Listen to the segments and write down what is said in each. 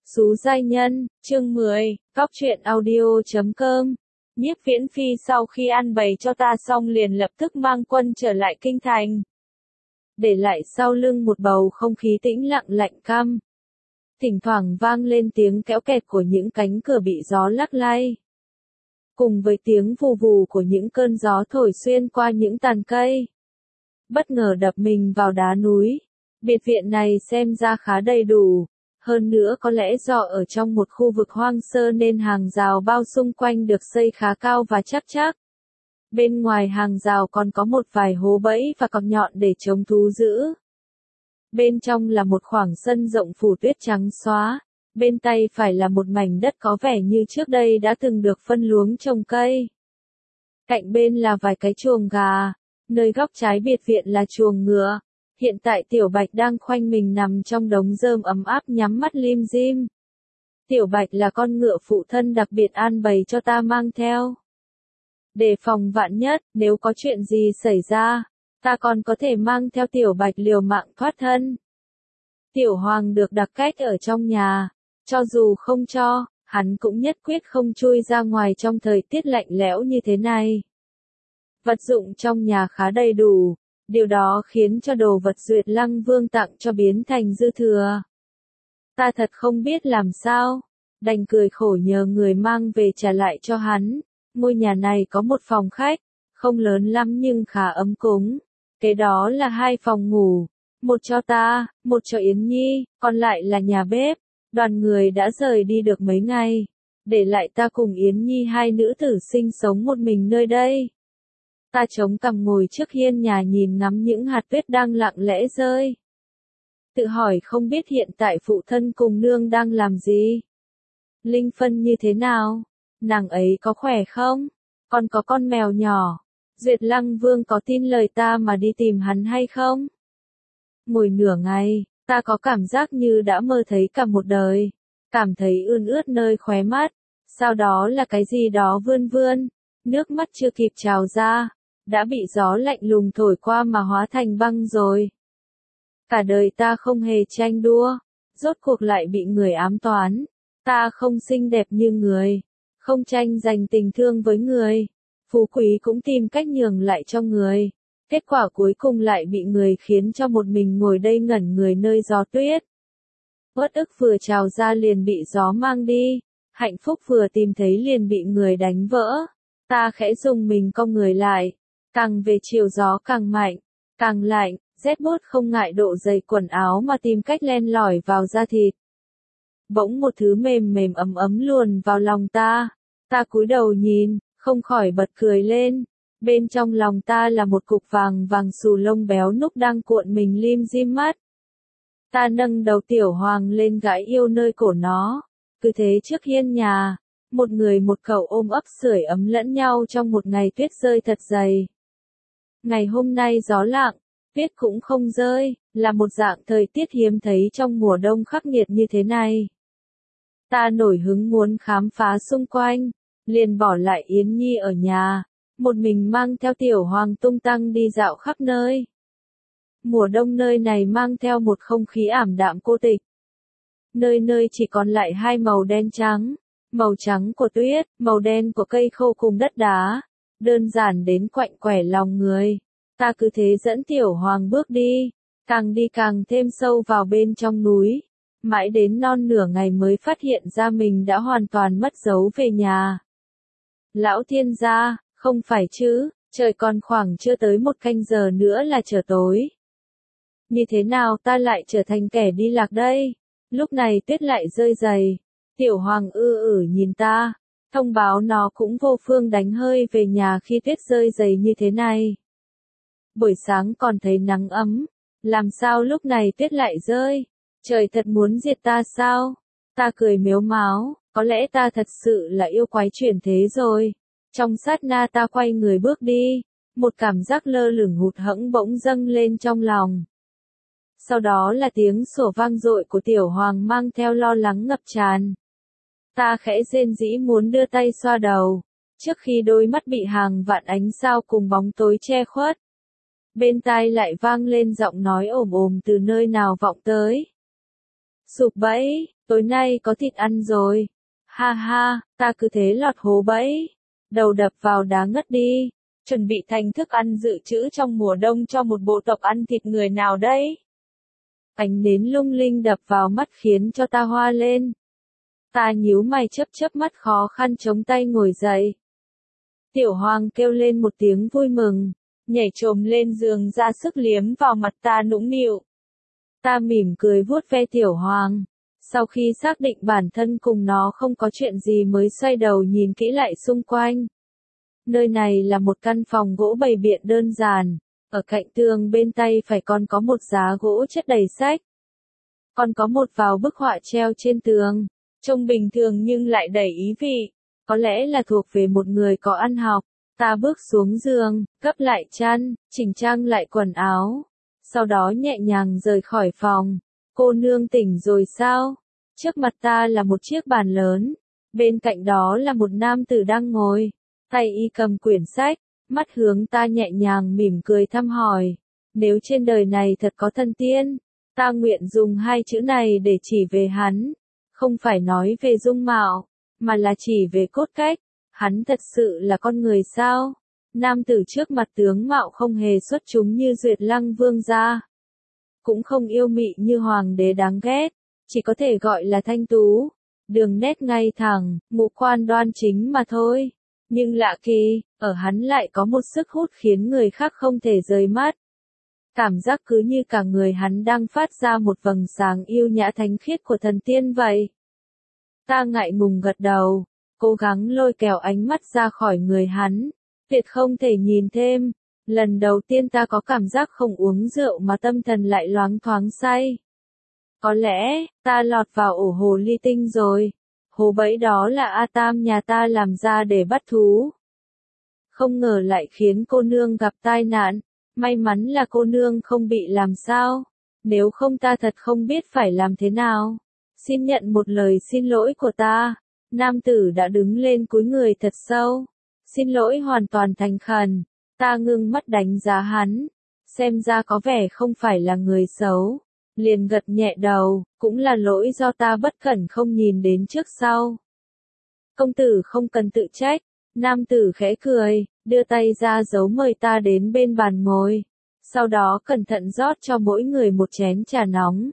Xú giai nhân, chương 10, Góc truyện audio.com. Nhiếp Viễn Phi sau khi ăn bày cho ta xong liền lập tức mang quân trở lại kinh thành. Để lại sau lưng một bầu không khí tĩnh lặng lạnh căm. Thỉnh thoảng vang lên tiếng kéo kẹt của những cánh cửa bị gió lắc lay. Cùng với tiếng vù vù của những cơn gió thổi xuyên qua những tàn cây. Bất ngờ đập mình vào đá núi. Biệt viện này xem ra khá đầy đủ. Hơn nữa có lẽ do ở trong một khu vực hoang sơ nên hàng rào bao xung quanh được xây khá cao và chắc chắc. Bên ngoài hàng rào còn có một vài hố bẫy và cọc nhọn để chống thú dữ. Bên trong là một khoảng sân rộng phủ tuyết trắng xóa. Bên tay phải là một mảnh đất có vẻ như trước đây đã từng được phân luống trồng cây. Cạnh bên là vài cái chuồng gà. Nơi góc trái biệt viện là chuồng ngựa. Hiện tại Tiểu Bạch đang khoanh mình nằm trong đống rơm ấm áp nhắm mắt lim dim. Tiểu Bạch là con ngựa phụ thân đặc biệt an bày cho ta mang theo. Để phòng vạn nhất, nếu có chuyện gì xảy ra, ta còn có thể mang theo Tiểu Bạch liều mạng thoát thân. Tiểu Hoàng được đặt cách ở trong nhà, cho dù không cho, hắn cũng nhất quyết không chui ra ngoài trong thời tiết lạnh lẽo như thế này. Vật dụng trong nhà khá đầy đủ. Điều đó khiến cho đồ vật Duyệt Lăng Vương tặng cho biến thành dư thừa. Ta thật không biết làm sao, đành cười khổ nhờ người mang về trả lại cho hắn. Ngôi nhà này có một phòng khách, không lớn lắm nhưng khá ấm cúng. Kế đó là 2 phòng ngủ, một cho ta, một cho Yến Nhi, còn lại là nhà bếp. Đoàn người đã rời đi được mấy ngày, để lại ta cùng Yến Nhi 2 nữ tử sinh sống một mình nơi đây. Ta chống cằm ngồi trước hiên nhà nhìn ngắm những hạt tuyết đang lặng lẽ rơi. Tự hỏi không biết hiện tại phụ thân cùng nương đang làm gì? Linh Phân như thế nào? Nàng ấy có khỏe không? Còn có con mèo nhỏ. Duyệt Lăng Vương có tin lời ta mà đi tìm hắn hay không? Ngồi nửa ngày, ta có cảm giác như đã mơ thấy cả một đời. Cảm thấy ươn ướt nơi khóe mắt. Sau đó là cái gì đó vươn vươn. Nước mắt chưa kịp trào ra. Đã bị gió lạnh lùng thổi qua mà hóa thành băng rồi. Cả đời ta không hề tranh đua, rốt cuộc lại bị người ám toán. Ta không xinh đẹp như người, không tranh giành tình thương với người. Phú quý cũng tìm cách nhường lại cho người. Kết quả cuối cùng lại bị người khiến cho một mình ngồi đây ngẩn người nơi gió tuyết. Uất ức vừa trào ra liền bị gió mang đi, hạnh phúc vừa tìm thấy liền bị người đánh vỡ. Ta khẽ dùng mình cong người lại. Càng về chiều gió càng mạnh, càng lạnh, rét buốt không ngại độ dày quần áo mà tìm cách len lỏi vào da thịt. Bỗng một thứ mềm mềm ấm ấm luồn vào lòng ta. Ta cúi đầu nhìn, không khỏi bật cười lên. Bên trong lòng ta là một cục vàng vàng xù lông béo núc đang cuộn mình lim dim mắt. Ta nâng đầu Tiểu Hoàng lên gãi yêu nơi cổ nó. Cứ thế trước hiên nhà, một người một cậu ôm ấp sưởi ấm lẫn nhau trong một ngày tuyết rơi thật dày. Ngày hôm nay gió lặng, tuyết cũng không rơi, là một dạng thời tiết hiếm thấy trong mùa đông khắc nghiệt như thế này. Ta nổi hứng muốn khám phá xung quanh, liền bỏ lại Yến Nhi ở nhà, một mình mang theo Tiểu Hoàng tung tăng đi dạo khắp nơi. Mùa đông nơi này mang theo một không khí ảm đạm cô tịch. Nơi nơi chỉ còn lại 2 màu đen trắng, màu trắng của tuyết, màu đen của cây khô cùng đất đá. Đơn giản đến quạnh quẻ lòng người. Ta cứ thế dẫn Tiểu Hoàng bước đi càng thêm sâu vào bên trong núi. Mãi đến non nửa ngày mới phát hiện ra mình đã hoàn toàn mất dấu về nhà. Lão thiên gia, không phải chứ, trời còn khoảng chưa tới 1 canh giờ nữa là trở tối. Như thế nào ta lại trở thành kẻ đi lạc đây? Lúc này tuyết lại rơi dày. Tiểu Hoàng nhìn ta. Thông báo nó cũng vô phương đánh hơi về nhà khi tuyết rơi dày như thế này. Buổi sáng còn thấy nắng ấm, làm sao lúc này tuyết lại rơi? Trời thật muốn diệt ta sao? Ta cười mếu máo, có lẽ ta thật sự là yêu quái chuyển thế rồi. Trong sát na ta quay người bước đi, một cảm giác lơ lửng hụt hẫng bỗng dâng lên trong lòng. Sau đó là tiếng sủa vang dội của Tiểu Hoàng mang theo lo lắng ngập tràn. Ta khẽ rên rĩ muốn đưa tay xoa đầu, trước khi đôi mắt bị hàng vạn ánh sao cùng bóng tối che khuất. Bên tai lại vang lên giọng nói ồm ồm từ nơi nào vọng tới. Sụp bẫy, tối nay có thịt ăn rồi. Ha ha, ta cứ thế lọt hố bẫy. Đầu đập vào đá ngất đi. Chuẩn bị thành thức ăn dự trữ trong mùa đông cho một bộ tộc ăn thịt người nào đấy. Ánh nến lung linh đập vào mắt khiến cho ta hoa lên. Ta nhíu mày chớp mắt khó khăn chống tay ngồi dậy. Tiểu Hoàng kêu lên một tiếng vui mừng, nhảy chồm lên giường ra sức liếm vào mặt ta nũng nịu. Ta mỉm cười vuốt ve Tiểu Hoàng. Sau khi xác định bản thân cùng nó không có chuyện gì mới xoay đầu nhìn kỹ lại xung quanh. Nơi này là một căn phòng gỗ bày biện đơn giản, ở cạnh tường bên tay phải còn có một giá gỗ chất đầy sách. Còn có một vài bức họa treo trên tường, trông bình thường nhưng lại đầy ý vị, có lẽ là thuộc về một người có ăn học. Ta bước xuống giường, gấp lại chăn, chỉnh trang lại quần áo, sau đó nhẹ nhàng rời khỏi phòng. Cô nương tỉnh rồi sao? Trước mặt ta là một chiếc bàn lớn, bên cạnh đó là một nam tử đang ngồi, tay y cầm quyển sách, mắt hướng ta nhẹ nhàng mỉm cười thăm hỏi. Nếu trên đời này thật có thần tiên, ta nguyện dùng hai chữ này để chỉ về hắn, không phải nói về dung mạo, mà là chỉ về cốt cách. Hắn thật sự là con người sao? Nam tử trước mặt tướng mạo không hề xuất chúng như Duyệt Lăng vương gia, cũng không yêu mị như hoàng đế đáng ghét, chỉ có thể gọi là thanh tú, đường nét ngay thẳng, ngũ quan đoan chính mà thôi. Nhưng lạ kỳ, ở hắn lại có một sức hút khiến người khác không thể rời mắt. Cảm giác cứ như cả người hắn đang phát ra một vầng sáng yêu nhã thánh khiết của thần tiên vậy. Ta ngại ngùng gật đầu, cố gắng lôi kéo ánh mắt ra khỏi người hắn, tuyệt không thể nhìn thêm. Lần đầu tiên ta có cảm giác không uống rượu mà tâm thần lại loáng thoáng say. Có lẽ, ta lọt vào ổ hồ ly tinh rồi. Hố bẫy đó là A Tam nhà ta làm ra để bắt thú. Không ngờ lại khiến cô nương gặp tai nạn. May mắn là cô nương không bị làm sao. Nếu không ta thật không biết phải làm thế nào. Xin nhận một lời xin lỗi của ta. Nam tử đã đứng lên cúi người thật sâu. Xin lỗi hoàn toàn thành khẩn. Ta ngưng mắt đánh giá hắn. Xem ra có vẻ không phải là người xấu. Liền gật nhẹ đầu, cũng là lỗi do ta bất cẩn không nhìn đến trước sau. Công tử không cần tự trách. Nam tử khẽ cười, đưa tay ra dấu mời ta đến bên bàn ngồi. Sau đó cẩn thận rót cho mỗi người một chén trà nóng.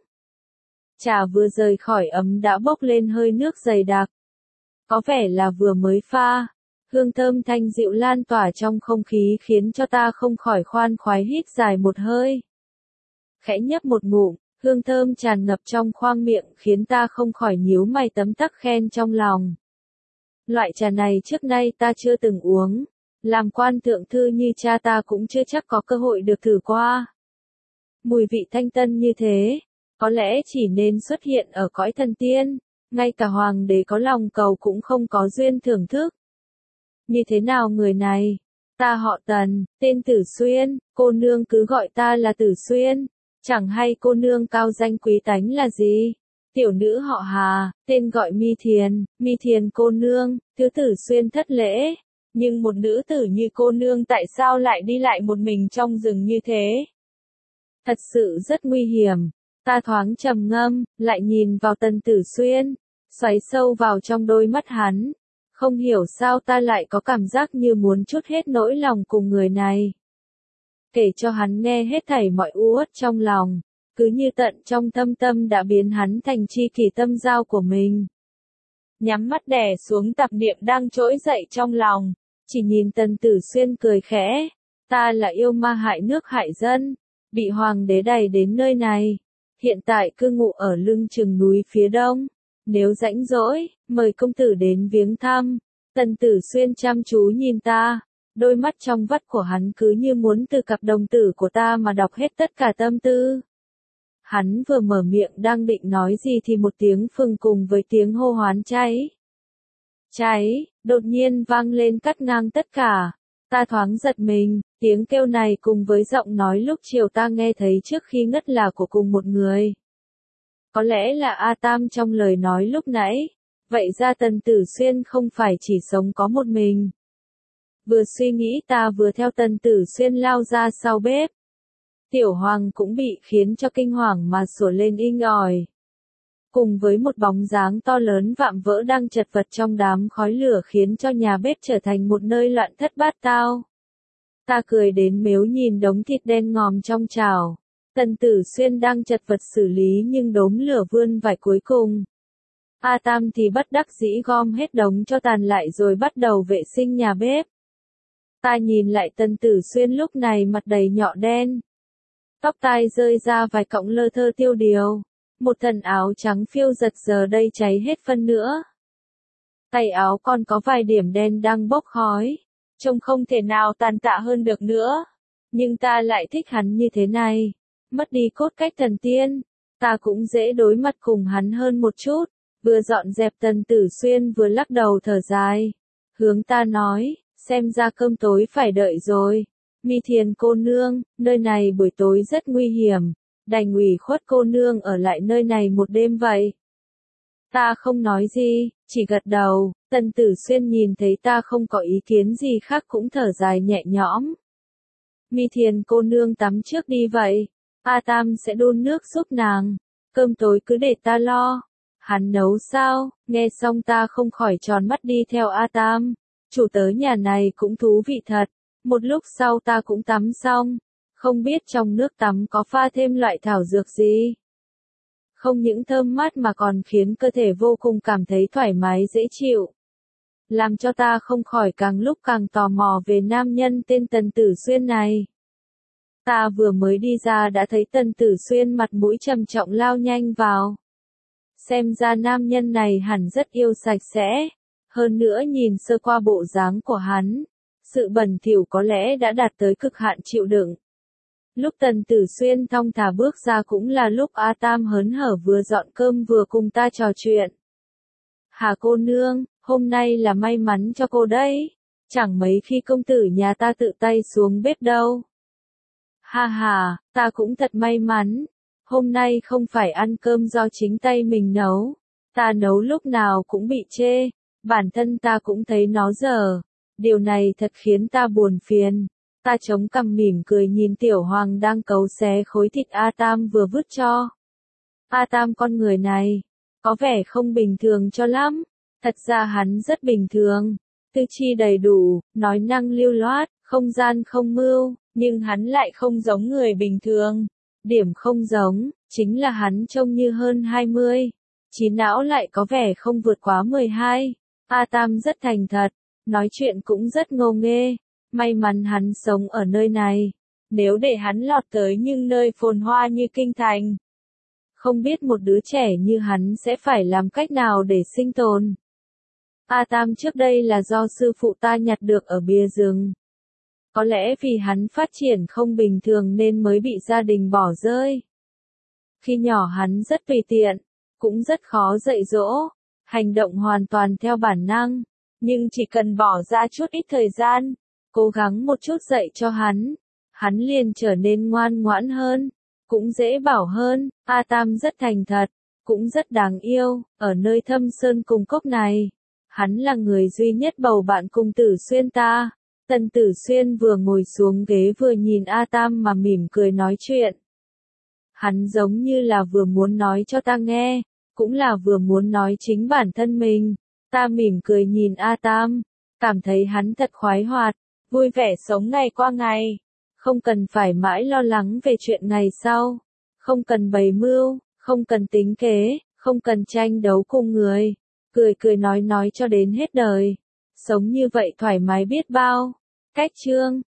Trà vừa rời khỏi ấm đã bốc lên hơi nước dày đặc. Có vẻ là vừa mới pha. Hương thơm thanh dịu lan tỏa trong không khí khiến cho ta không khỏi khoan khoái hít dài một hơi. Khẽ nhấp một ngụm, hương thơm tràn ngập trong khoang miệng khiến ta không khỏi nhíu mày tấm tắc khen trong lòng. Loại trà này trước nay ta chưa từng uống, làm quan thượng thư như cha ta cũng chưa chắc có cơ hội được thử qua. Mùi vị thanh tân như thế, có lẽ chỉ nên xuất hiện ở cõi thần tiên, ngay cả hoàng đế có lòng cầu cũng không có duyên thưởng thức. Như thế nào người này? Ta họ Tần, tên Tử Xuyên, cô nương cứ gọi ta là Tử Xuyên. Chẳng hay cô nương cao danh quý tánh là gì? Tiểu nữ họ Hà, tên gọi Mi Thiền cô nương, thứ Tử Xuyên thất lễ. Nhưng một nữ tử như cô nương tại sao lại đi lại một mình trong rừng như thế? Thật sự rất nguy hiểm. Ta thoáng trầm ngâm, lại nhìn vào Tần Tử Xuyên, xoáy sâu vào trong đôi mắt hắn. Không hiểu sao ta lại có cảm giác như muốn trút hết nỗi lòng cùng người này. Kể cho hắn nghe hết thảy mọi uất trong lòng, cứ như tận trong thâm tâm đã biến hắn thành tri kỷ tâm giao của mình. Nhắm mắt đè xuống tạp niệm đang trỗi dậy trong lòng, chỉ nhìn Tần Tử Xuyên cười khẽ. Ta là yêu ma hại nước hại dân, bị hoàng đế đày đến nơi này, hiện tại cư ngụ ở lưng chừng núi phía đông. Nếu rãnh rỗi, mời công tử đến viếng thăm. Tần Tử Xuyên chăm chú nhìn ta, đôi mắt trong vắt của hắn cứ như muốn từ cặp đồng tử của ta mà đọc hết tất cả tâm tư. Hắn vừa mở miệng đang định nói gì thì một tiếng phừng cùng với tiếng hô hoán cháy. Cháy, đột nhiên vang lên cắt ngang tất cả. Ta thoáng giật mình, tiếng kêu này cùng với giọng nói lúc chiều ta nghe thấy trước khi ngất là của cùng một người. Có lẽ là A Tam trong lời nói lúc nãy. Vậy ra Tần Tử Xuyên không phải chỉ sống có một mình. Vừa suy nghĩ ta vừa theo Tần Tử Xuyên lao ra sau bếp. Tiểu Hoàng cũng bị khiến cho kinh hoàng mà sủa lên inh ỏi. cùng với một bóng dáng to lớn vạm vỡ đang chật vật trong đám khói lửa khiến cho nhà bếp trở thành một nơi loạn thất bát tao. Ta cười đến mếu nhìn đống thịt đen ngòm trong chảo. Tần Tử Xuyên đang chật vật xử lý nhưng đốm lửa vươn vài cuối cùng. A Tam thì bất đắc dĩ gom hết đống cho tàn lại rồi bắt đầu vệ sinh nhà bếp. Ta nhìn lại Tần Tử Xuyên lúc này mặt đầy nhọ đen. Tóc tai rơi ra vài cọng lơ thơ tiêu điều. Một thân áo trắng phiêu giật giờ đây cháy hết phân nữa. Tay áo còn có vài điểm đen đang bốc khói. Trông không thể nào tàn tạ hơn được nữa. Nhưng ta lại thích hắn như thế này. Mất đi cốt cách thần tiên. Ta cũng dễ đối mặt cùng hắn hơn một chút. Vừa dọn dẹp Tần Tử Xuyên vừa lắc đầu thở dài. Hướng ta nói, xem ra cơm tối phải đợi rồi. Mi Thiền cô nương, nơi này buổi tối rất nguy hiểm. Đành ủy khuất cô nương ở lại nơi này một đêm vậy. Ta không nói gì, chỉ gật đầu. Tần Tử Xuyên nhìn thấy ta không có ý kiến gì khác cũng thở dài nhẹ nhõm. Mi Thiền cô nương tắm trước đi vậy. A Tam sẽ đun nước giúp nàng. Cơm tối cứ để ta lo. Hắn nấu sao? Nghe xong ta không khỏi tròn mắt đi theo A Tam. Chủ tớ nhà này cũng thú vị thật. Một lúc sau ta cũng tắm xong. Không biết trong nước tắm có pha thêm loại thảo dược gì. Không những thơm mát mà còn khiến cơ thể vô cùng cảm thấy thoải mái dễ chịu. Làm cho ta không khỏi càng lúc càng tò mò về nam nhân tên Tần Tử Xuyên này. Ta vừa mới đi ra đã thấy Tần Tử Xuyên mặt mũi trầm trọng lao nhanh vào. Xem ra nam nhân này hẳn rất yêu sạch sẽ. Hơn nữa nhìn sơ qua bộ dáng của hắn, sự bẩn thỉu có lẽ đã đạt tới cực hạn chịu đựng. Lúc Tần Tử Xuyên thong thả bước ra cũng là lúc A Tam hớn hở vừa dọn cơm vừa cùng ta trò chuyện. Hà cô nương, hôm nay là may mắn cho cô đấy. Chẳng mấy khi công tử nhà ta tự tay xuống bếp đâu. Ha ha, ta cũng thật may mắn. Hôm nay không phải ăn cơm do chính tay mình nấu. Ta nấu lúc nào cũng bị chê. Bản thân ta cũng thấy nó dở. Điều này thật khiến ta buồn phiền. Ta chống cằm mỉm cười nhìn Tiểu Hoàng đang cấu xé khối thịt A Tam vừa vứt cho. A Tam con người này, có vẻ không bình thường cho lắm. Thật ra hắn rất bình thường. Tư chi đầy đủ, nói năng lưu loát, không gian không mưu, nhưng hắn lại không giống người bình thường. Điểm không giống, chính là hắn trông như hơn 20. Trí não lại có vẻ không vượt quá 12. A Tam rất thành thật, nói chuyện cũng rất ngô nghê. May mắn hắn sống ở nơi này. Nếu để hắn lọt tới những nơi phồn hoa như kinh thành, không biết một đứa trẻ như hắn sẽ phải làm cách nào để sinh tồn. A Tam trước đây là do sư phụ ta nhặt được ở bìa rừng. Có lẽ vì hắn phát triển không bình thường nên mới bị gia đình bỏ rơi. Khi nhỏ hắn rất tùy tiện, cũng rất khó dạy dỗ, hành động hoàn toàn theo bản năng, nhưng chỉ cần bỏ ra chút ít thời gian, cố gắng một chút dạy cho hắn liền trở nên ngoan ngoãn hơn, cũng dễ bảo hơn. A Tam rất thành thật, cũng rất đáng yêu, ở nơi thâm sơn cùng cốc này. Hắn là người duy nhất bầu bạn cùng Tử Xuyên ta. Tần Tử Xuyên vừa ngồi xuống ghế vừa nhìn A Tam mà mỉm cười nói chuyện. Hắn giống như là vừa muốn nói cho ta nghe, cũng là vừa muốn nói chính bản thân mình. Ta mỉm cười nhìn A Tam, cảm thấy hắn thật khoái hoạt, vui vẻ sống ngày qua ngày. Không cần phải mãi lo lắng về chuyện ngày sau. Không cần bày mưu, không cần tính kế, không cần tranh đấu cùng người. Cười cười nói cho đến hết đời. Sống như vậy thoải mái biết bao. Cách chương